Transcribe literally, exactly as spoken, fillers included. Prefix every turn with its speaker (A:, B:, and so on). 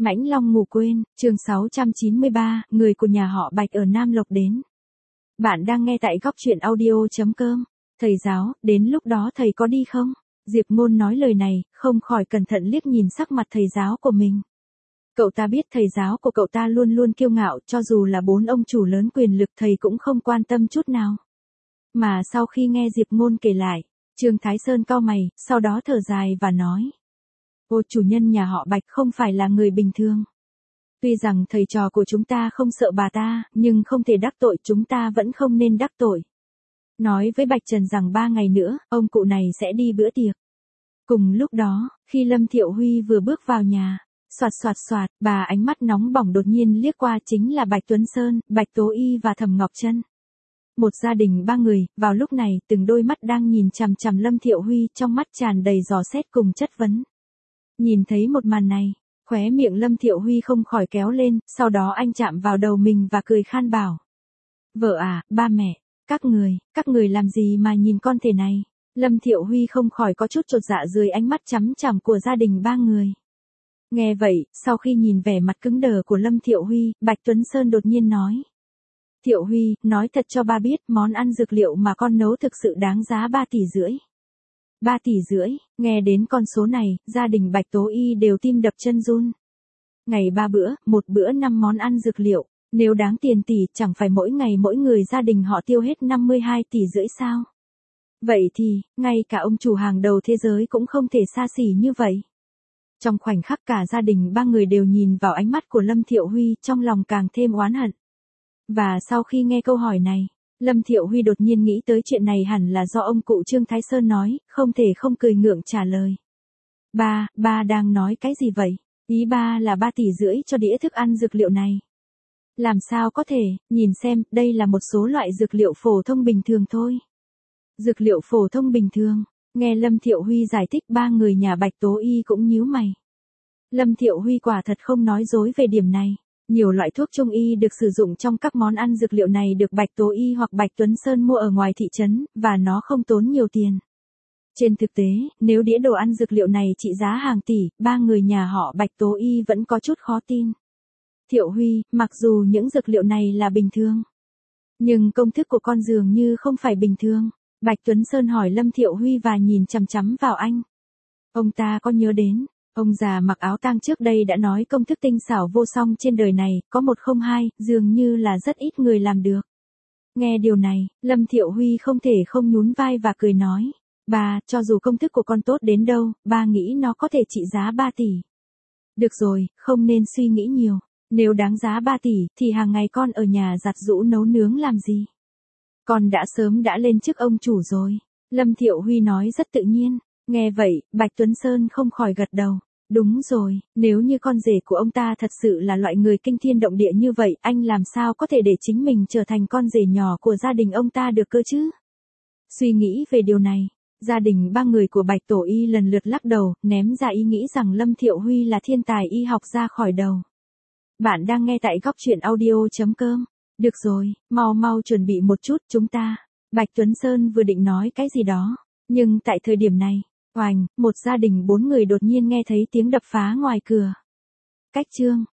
A: Mãnh Long ngủ quên, chương sáu trăm chín mươi ba, người của nhà họ Bạch ở Nam Lộc đến. Bạn đang nghe tại góc truyện audio.com. Thầy giáo, đến lúc đó thầy có đi không? Diệp Ngôn nói lời này, không khỏi cẩn thận liếc nhìn sắc mặt thầy giáo của mình. Cậu ta biết thầy giáo của cậu ta luôn luôn kiêu ngạo, cho dù là bốn ông chủ lớn quyền lực thầy cũng không quan tâm chút nào. Mà sau khi nghe Diệp Ngôn kể lại, Trương Thái Sơn cau mày, sau đó thở dài và nói. Ô, chủ nhân nhà họ Bạch không phải là người bình thường. Tuy rằng thầy trò của chúng ta không sợ bà ta, nhưng không thể đắc tội, chúng ta vẫn không nên đắc tội. Nói với Bạch Trần rằng ba ngày nữa, ông cụ này sẽ đi bữa tiệc. Cùng lúc đó, khi Lâm Thiệu Huy vừa bước vào nhà, soạt soạt soạt, bà ánh mắt nóng bỏng đột nhiên liếc qua chính là Bạch Tuấn Sơn, Bạch Tố Y và Thẩm Ngọc Trân. Một gia đình ba người, vào lúc này từng đôi mắt đang nhìn chằm chằm Lâm Thiệu Huy, trong mắt tràn đầy dò xét cùng chất vấn. Nhìn thấy một màn này, khóe miệng Lâm Thiệu Huy không khỏi kéo lên, sau đó anh chạm vào đầu mình và cười khan bảo. Vợ à, ba mẹ, các người, các người làm gì mà nhìn con thể này? Lâm Thiệu Huy không khỏi có chút chột dạ dưới ánh mắt chằm chằm của gia đình ba người. Nghe vậy, sau khi nhìn vẻ mặt cứng đờ của Lâm Thiệu Huy, Bạch Tuấn Sơn đột nhiên nói. Thiệu Huy, nói thật cho ba biết, món ăn dược liệu mà con nấu thực sự đáng giá ba tỷ rưỡi. ba tỷ rưỡi, nghe đến con số này, gia đình Bạch Tố Y đều tim đập chân run. Ngày ba bữa, một bữa năm món ăn dược liệu, nếu đáng tiền tỷ chẳng phải mỗi ngày mỗi người gia đình họ tiêu hết năm mươi hai tỷ rưỡi sao? Vậy thì, ngay cả ông chủ hàng đầu thế giới cũng không thể xa xỉ như vậy. Trong khoảnh khắc cả gia đình ba người đều nhìn vào ánh mắt của Lâm Thiệu Huy, trong lòng càng thêm oán hận. Và sau khi nghe câu hỏi này, Lâm Thiệu Huy đột nhiên nghĩ tới chuyện này hẳn là do ông cụ Trương Thái Sơn nói, không thể không cười ngượng trả lời. Ba, ba đang nói cái gì vậy? Ý ba là ba tỷ rưỡi cho đĩa thức ăn dược liệu này. Làm sao có thể, nhìn xem, đây là một số loại dược liệu phổ thông bình thường thôi. Dược liệu phổ thông bình thường, nghe Lâm Thiệu Huy giải thích ba người nhà Bạch Tố Y cũng nhíu mày. Lâm Thiệu Huy quả thật không nói dối về điểm này. Nhiều loại thuốc trung y được sử dụng trong các món ăn dược liệu này được Bạch Tố Y hoặc Bạch Tuấn Sơn mua ở ngoài thị trấn, và nó không tốn nhiều tiền. Trên thực tế, nếu đĩa đồ ăn dược liệu này trị giá hàng tỷ, ba người nhà họ Bạch Tố Y vẫn có chút khó tin. Thiệu Huy, mặc dù những dược liệu này là bình thường, nhưng công thức của con dường như không phải bình thường. Bạch Tuấn Sơn hỏi Lâm Thiệu Huy và nhìn chằm chằm vào anh. Ông ta có nhớ đến, ông già mặc áo tang trước đây đã nói công thức tinh xảo vô song trên đời này, có một không hai, dường như là rất ít người làm được. Nghe điều này, Lâm Thiệu Huy không thể không nhún vai và cười nói. Ba, cho dù công thức của con tốt đến đâu, ba nghĩ nó có thể trị giá ba tỷ. Được rồi, không nên suy nghĩ nhiều. Nếu đáng giá ba tỷ, thì hàng ngày con ở nhà giặt giũ nấu nướng làm gì? Con đã sớm đã lên chức ông chủ rồi. Lâm Thiệu Huy nói rất tự nhiên. Nghe vậy, Bạch Tuấn Sơn không khỏi gật đầu. Đúng rồi, nếu như con rể của ông ta thật sự là loại người kinh thiên động địa như vậy, anh làm sao có thể để chính mình trở thành con rể nhỏ của gia đình ông ta được cơ chứ? Suy nghĩ về điều này, gia đình ba người của Bạch Tổ Y lần lượt lắc đầu, ném ra ý nghĩ rằng Lâm Thiệu Huy là thiên tài y học ra khỏi đầu. Bạn đang nghe tại góc truyện audio.com. Được rồi, mau mau chuẩn bị một chút chúng ta. Bạch Tuấn Sơn vừa định nói cái gì đó, nhưng tại thời điểm này, oành, một gia đình bốn người đột nhiên nghe thấy tiếng đập phá ngoài cửa. Cách chương,